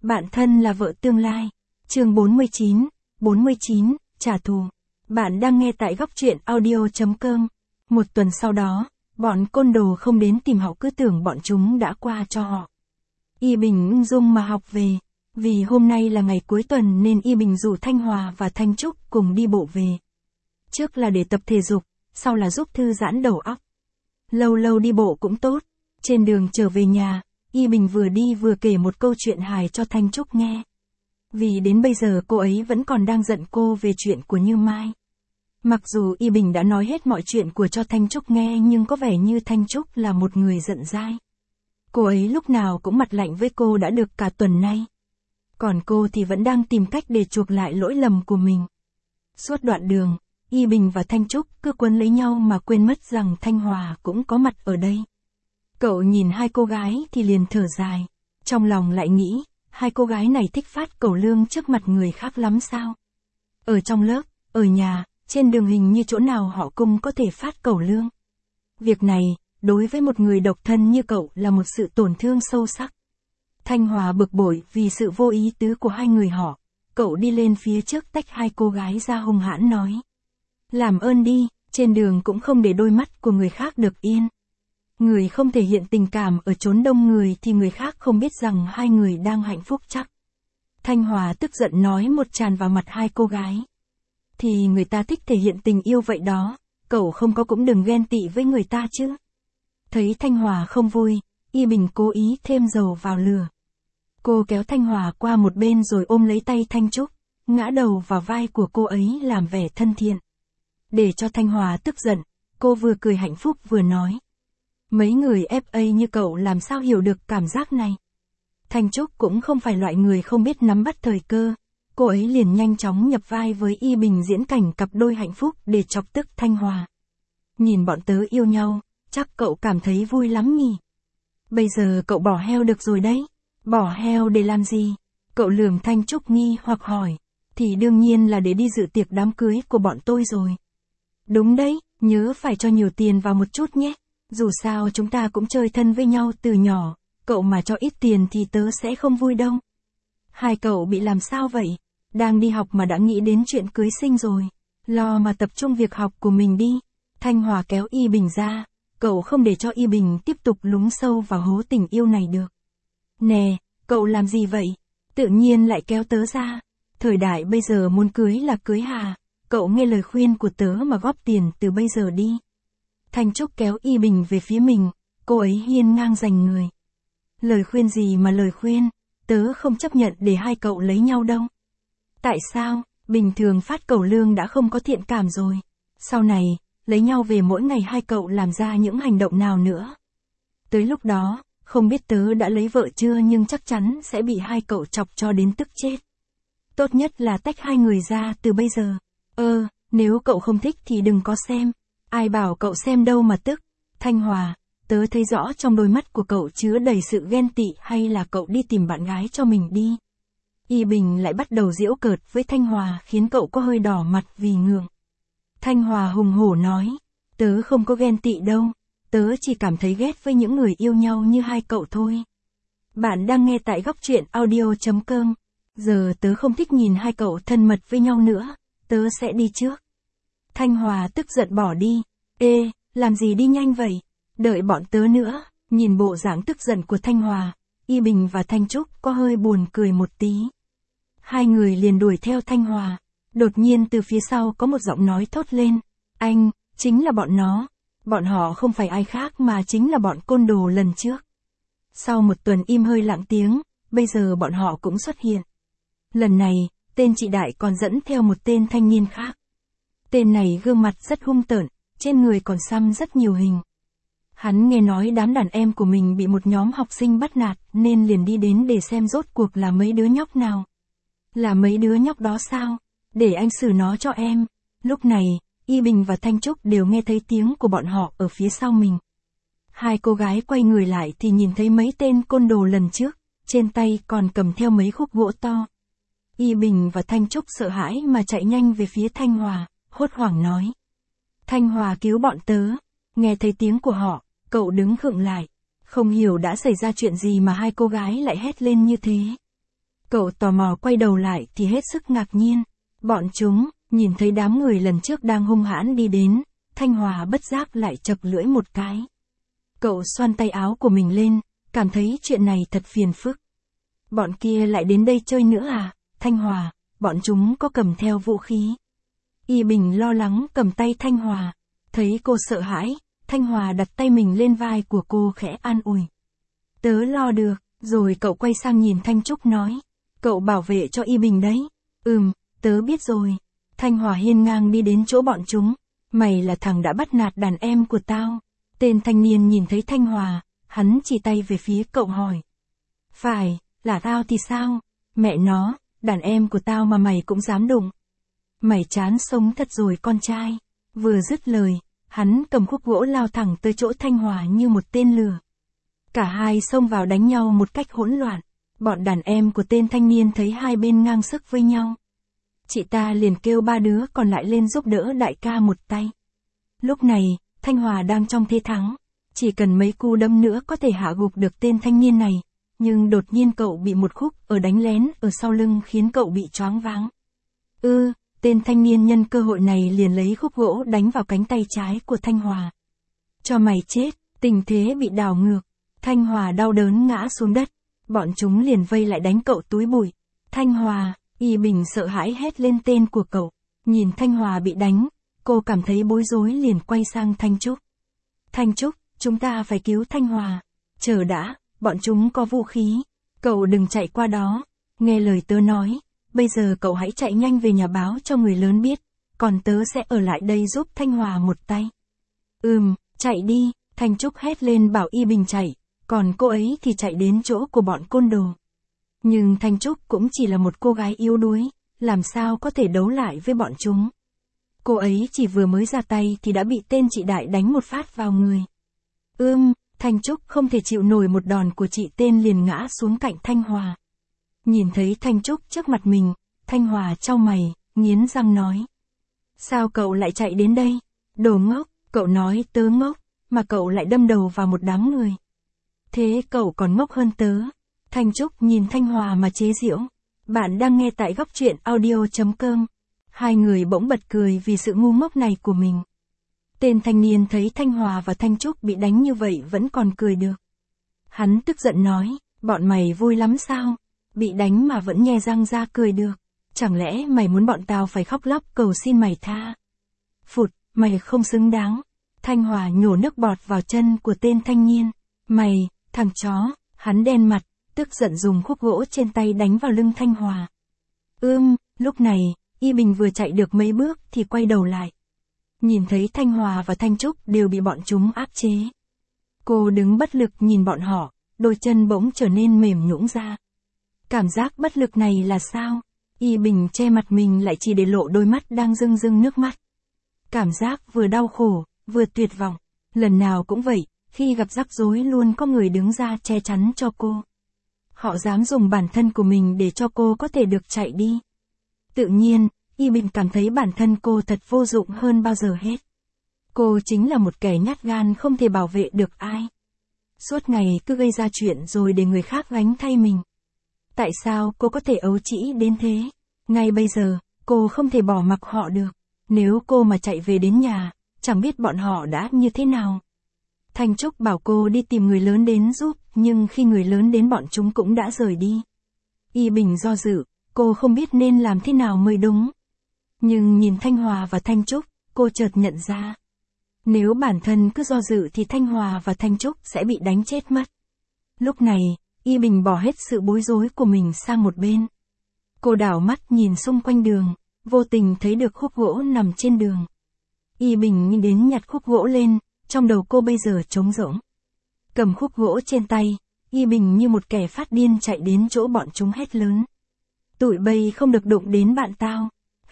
Bạn thân là vợ tương lai. Chương 49, trả thù. Bạn đang nghe tại góc truyện audio.com. Một tuần sau đó, bọn côn đồ không đến tìm họ cứ tưởng bọn chúng đã qua cho họ. Y Bình ung dung mà học về. Vì hôm nay là ngày cuối tuần nên Y Bình rủ Thanh Hòa và Thanh Trúc cùng đi bộ về. Trước là để tập thể dục, sau là giúp thư giãn đầu óc. Lâu lâu đi bộ cũng tốt. Trên đường trở về nhà, Y Bình vừa đi vừa kể một câu chuyện hài cho Thanh Trúc nghe. Vì đến bây giờ cô ấy vẫn còn đang giận cô về chuyện của Như Mai. Mặc dù Y Bình đã nói hết mọi chuyện của cho Thanh Trúc nghe nhưng có vẻ như Thanh Trúc là một người giận dai. Cô ấy lúc nào cũng mặt lạnh với cô đã được cả tuần nay. Còn cô thì vẫn đang tìm cách để chuộc lại lỗi lầm của mình. Suốt đoạn đường, Y Bình và Thanh Trúc cứ quấn lấy nhau mà quên mất rằng Thanh Hòa cũng có mặt ở đây. Cậu nhìn hai cô gái thì liền thở dài. Trong lòng lại nghĩ, hai cô gái này thích phát cẩu lương trước mặt người khác lắm sao? Ở trong lớp, ở nhà, trên đường hình như chỗ nào họ cũng có thể phát cẩu lương. Việc này, đối với một người độc thân như cậu là một sự tổn thương sâu sắc. Thanh Hòa bực bội vì sự vô ý tứ của hai người họ. Cậu đi lên phía trước tách hai cô gái ra hung hãn nói. Làm ơn đi, trên đường cũng không để đôi mắt của người khác được yên. Người không thể hiện tình cảm ở chốn đông người thì người khác không biết rằng hai người đang hạnh phúc chắc. Thanh Hòa tức giận nói một tràn vào mặt hai cô gái. Thì người ta thích thể hiện tình yêu vậy đó, cậu không có cũng đừng ghen tị với người ta chứ. Thấy Thanh Hòa không vui, Y Bình cố ý thêm dầu vào lửa. Cô kéo Thanh Hòa qua một bên rồi ôm lấy tay Thanh Trúc, ngã đầu vào vai của cô ấy làm vẻ thân thiện. Để cho Thanh Hòa tức giận, cô vừa cười hạnh phúc vừa nói. Mấy người FA như cậu làm sao hiểu được cảm giác này. Thanh Trúc cũng không phải loại người không biết nắm bắt thời cơ. Cô ấy liền nhanh chóng nhập vai với Y Bình diễn cảnh cặp đôi hạnh phúc để chọc tức Thanh Hòa. Nhìn bọn tớ yêu nhau, chắc cậu cảm thấy vui lắm nhỉ. Bây giờ cậu bỏ heo được rồi đấy. Bỏ heo để làm gì? Cậu lườm Thanh Trúc nghi hoặc hỏi. Thì đương nhiên là để đi dự tiệc đám cưới của bọn tôi rồi. Đúng đấy, nhớ phải cho nhiều tiền vào một chút nhé. Dù sao chúng ta cũng chơi thân với nhau từ nhỏ, cậu mà cho ít tiền thì tớ sẽ không vui đâu. Hai cậu bị làm sao vậy? Đang đi học mà đã nghĩ đến chuyện cưới sinh rồi. Lo mà tập trung việc học của mình đi. Thanh Hòa kéo Y Bình ra, cậu không để cho Y Bình tiếp tục lún sâu vào hố tình yêu này được. Nè, cậu làm gì vậy? Tự nhiên lại kéo tớ ra. Thời đại bây giờ muốn cưới là cưới hà. Cậu nghe lời khuyên của tớ mà góp tiền từ bây giờ đi. Thanh Trúc kéo Y Bình về phía mình, cô ấy hiên ngang giành người. Lời khuyên gì mà lời khuyên, tớ không chấp nhận để hai cậu lấy nhau đâu. Tại sao, bình thường phát cẩu lương đã không có thiện cảm rồi. Sau này, lấy nhau về mỗi ngày hai cậu làm ra những hành động nào nữa. Tới lúc đó, không biết tớ đã lấy vợ chưa nhưng chắc chắn sẽ bị hai cậu chọc cho đến tức chết. Tốt nhất là tách hai người ra từ bây giờ. Nếu cậu không thích thì đừng có xem. Ai bảo cậu xem đâu mà tức. Thanh Hòa, tớ thấy rõ trong đôi mắt của cậu chứa đầy sự ghen tị hay là cậu đi tìm bạn gái cho mình đi. Y Bình lại bắt đầu giễu cợt với Thanh Hòa khiến cậu có hơi đỏ mặt vì ngượng. Thanh Hòa hùng hổ nói, tớ không có ghen tị đâu, tớ chỉ cảm thấy ghét với những người yêu nhau như hai cậu thôi. Bạn đang nghe tại góc truyện audio.com. Giờ tớ không thích nhìn hai cậu thân mật với nhau nữa, tớ sẽ đi trước. Thanh Hòa tức giận bỏ đi. Ê, làm gì đi nhanh vậy? Đợi bọn tớ nữa. Nhìn bộ dạng tức giận của Thanh Hòa, Y Bình và Thanh Trúc có hơi buồn cười một tí. Hai người liền đuổi theo Thanh Hòa. Đột nhiên từ phía sau có một giọng nói thốt lên. Anh, chính là bọn nó. Bọn họ không phải ai khác mà chính là bọn côn đồ lần trước. Sau một tuần im hơi lặng tiếng, bây giờ bọn họ cũng xuất hiện. Lần này, tên chị Đại còn dẫn theo một tên thanh niên khác. Tên này gương mặt rất hung tợn, trên người còn xăm rất nhiều hình. Hắn nghe nói đám đàn em của mình bị một nhóm học sinh bắt nạt nên liền đi đến để xem rốt cuộc là mấy đứa nhóc nào. Là mấy đứa nhóc đó sao? Để anh xử nó cho em. Lúc này, Y Bình và Thanh Trúc đều nghe thấy tiếng của bọn họ ở phía sau mình. Hai cô gái quay người lại thì nhìn thấy mấy tên côn đồ lần trước, trên tay còn cầm theo mấy khúc gỗ to. Y Bình và Thanh Trúc sợ hãi mà chạy nhanh về phía Thanh Hòa, hốt hoảng nói. Thanh Hòa cứu bọn tớ. Nghe thấy tiếng của họ, cậu đứng khựng lại. Không hiểu đã xảy ra chuyện gì mà hai cô gái lại hét lên như thế. Cậu tò mò quay đầu lại thì hết sức ngạc nhiên. Bọn chúng, nhìn thấy đám người lần trước đang hung hãn đi đến, Thanh Hòa bất giác lại chật lưỡi một cái. Cậu xoăn tay áo của mình lên, cảm thấy chuyện này thật phiền phức. Bọn kia lại đến đây chơi nữa à, Thanh Hòa, bọn chúng có cầm theo vũ khí. Y Bình lo lắng cầm tay Thanh Hòa, thấy cô sợ hãi, Thanh Hòa đặt tay mình lên vai của cô khẽ an ủi. Tớ lo được, rồi cậu quay sang nhìn Thanh Trúc nói. Cậu bảo vệ cho Y Bình đấy. Tớ biết rồi. Thanh Hòa hiên ngang đi đến chỗ bọn chúng. Mày là thằng đã bắt nạt đàn em của tao. Tên thanh niên nhìn thấy Thanh Hòa, hắn chỉ tay về phía cậu hỏi. Phải, là tao thì sao? Mẹ nó, đàn em của tao mà mày cũng dám đụng. Mày chán sống thật rồi con trai. Vừa dứt lời, hắn cầm khúc gỗ lao thẳng tới chỗ Thanh Hòa như một tên lửa. Cả hai xông vào đánh nhau một cách hỗn loạn. Bọn đàn em của tên thanh niên thấy hai bên ngang sức với nhau. Chị ta liền kêu ba đứa còn lại lên giúp đỡ đại ca một tay. Lúc này, Thanh Hòa đang trong thế thắng. Chỉ cần mấy cú đấm nữa có thể hạ gục được tên thanh niên này. Nhưng đột nhiên cậu bị một khúc ở đánh lén ở sau lưng khiến cậu bị choáng váng. Tên thanh niên nhân cơ hội này liền lấy khúc gỗ đánh vào cánh tay trái của Thanh Hòa. Cho mày chết, tình thế bị đảo ngược. Thanh Hòa đau đớn ngã xuống đất. Bọn chúng liền vây lại đánh cậu túi bụi. Thanh Hòa, Y Bình sợ hãi hét lên tên của cậu. Nhìn Thanh Hòa bị đánh, cô cảm thấy bối rối liền quay sang Thanh Trúc. Thanh Trúc, chúng ta phải cứu Thanh Hòa. Chờ đã, bọn chúng có vũ khí. Cậu đừng chạy qua đó. Nghe lời tớ nói, bây giờ cậu hãy chạy nhanh về nhà báo cho người lớn biết. Còn tớ sẽ ở lại đây giúp Thanh Hòa một tay. Chạy đi, Thanh Trúc hét lên bảo Y Bình chạy. Còn cô ấy thì chạy đến chỗ của bọn côn đồ. Nhưng Thanh Trúc cũng chỉ là một cô gái yếu đuối, làm sao có thể đấu lại với bọn chúng. Cô ấy chỉ vừa mới ra tay thì đã bị tên chị Đại đánh một phát vào người. Thanh Trúc không thể chịu nổi một đòn của chị tên liền ngã xuống cạnh Thanh Hòa. Nhìn thấy Thanh Trúc trước mặt mình, Thanh Hòa chau mày, nghiến răng nói. Sao cậu lại chạy đến đây? Đồ ngốc, cậu nói tớ ngốc, mà cậu lại đâm đầu vào một đám người. Thế cậu còn ngốc hơn tớ. Thanh Trúc nhìn Thanh Hòa mà chế giễu. Bạn đang nghe tại góc truyện audio.com. Hai người bỗng bật cười vì sự ngu ngốc này của mình. Tên thanh niên thấy Thanh Hòa và Thanh Trúc bị đánh như vậy vẫn còn cười được. Hắn tức giận nói, bọn mày vui lắm sao? Bị đánh mà vẫn nhe răng ra cười được. Chẳng lẽ mày muốn bọn tao phải khóc lóc cầu xin mày tha? Phụt, mày không xứng đáng. Thanh Hòa nhổ nước bọt vào chân của tên thanh niên. Mày, thằng chó, hắn đen mặt, tức giận dùng khúc gỗ trên tay đánh vào lưng Thanh Hòa. Lúc này, Y Bình vừa chạy được mấy bước thì quay đầu lại. Nhìn thấy Thanh Hòa và Thanh Trúc đều bị bọn chúng áp chế. Cô đứng bất lực nhìn bọn họ, đôi chân bỗng trở nên mềm nhũn ra. Cảm giác bất lực này là sao? Y Bình che mặt mình lại chỉ để lộ đôi mắt đang rưng rưng nước mắt. Cảm giác vừa đau khổ, vừa tuyệt vọng. Lần nào cũng vậy, khi gặp rắc rối luôn có người đứng ra che chắn cho cô. Họ dám dùng bản thân của mình để cho cô có thể được chạy đi. Tự nhiên, Y Bình cảm thấy bản thân cô thật vô dụng hơn bao giờ hết. Cô chính là một kẻ nhát gan không thể bảo vệ được ai. Suốt ngày cứ gây ra chuyện rồi để người khác gánh thay mình. Tại sao cô có thể ấu trĩ đến thế? Ngay bây giờ, cô không thể bỏ mặc họ được. Nếu cô mà chạy về đến nhà, chẳng biết bọn họ đã như thế nào. Thanh Trúc bảo cô đi tìm người lớn đến giúp, nhưng khi người lớn đến bọn chúng cũng đã rời đi. Y Bình do dự, cô không biết nên làm thế nào mới đúng. Nhưng nhìn Thanh Hòa và Thanh Trúc, cô chợt nhận ra. Nếu bản thân cứ do dự thì Thanh Hòa và Thanh Trúc sẽ bị đánh chết mất. Lúc này, Y Bình bỏ hết sự bối rối của mình sang một bên. Cô đảo mắt nhìn xung quanh đường, vô tình thấy được khúc gỗ nằm trên đường. Y Bình nghĩ đến nhặt khúc gỗ lên, trong đầu cô bây giờ trống rỗng. Cầm khúc gỗ trên tay, Y Bình như một kẻ phát điên chạy đến chỗ bọn chúng hét lớn. Tụi bay không được đụng đến bạn tao.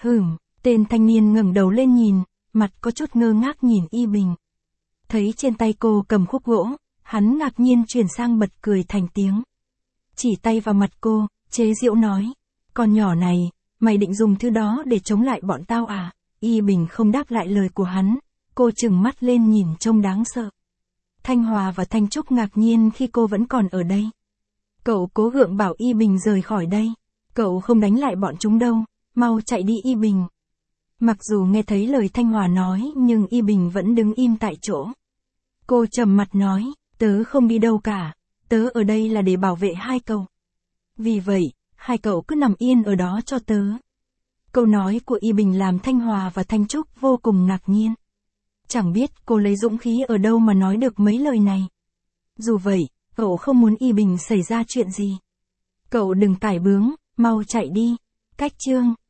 Tên thanh niên ngẩng đầu lên nhìn, mặt có chút ngơ ngác nhìn Y Bình. Thấy trên tay cô cầm khúc gỗ, hắn ngạc nhiên chuyển sang bật cười thành tiếng. Chỉ tay vào mặt cô, chế giễu nói. Con nhỏ này, mày định dùng thứ đó để chống lại bọn tao à? Y Bình không đáp lại lời của hắn, cô trừng mắt lên nhìn trông đáng sợ. Thanh Hòa và Thanh Trúc ngạc nhiên khi cô vẫn còn ở đây. Cậu cố gượng bảo Y Bình rời khỏi đây. Cậu không đánh lại bọn chúng đâu, mau chạy đi Y Bình. Mặc dù nghe thấy lời Thanh Hòa nói nhưng Y Bình vẫn đứng im tại chỗ. Cô trầm mặt nói, tớ không đi đâu cả, tớ ở đây là để bảo vệ hai cậu. Vì vậy, hai cậu cứ nằm yên ở đó cho tớ. Câu nói của Y Bình làm Thanh Hòa và Thanh Trúc vô cùng ngạc nhiên. Chẳng biết cô lấy dũng khí ở đâu mà nói được mấy lời này. Dù vậy, cậu không muốn Y Bình xảy ra chuyện gì. Cậu đừng cải bướng, mau chạy đi. Cách chương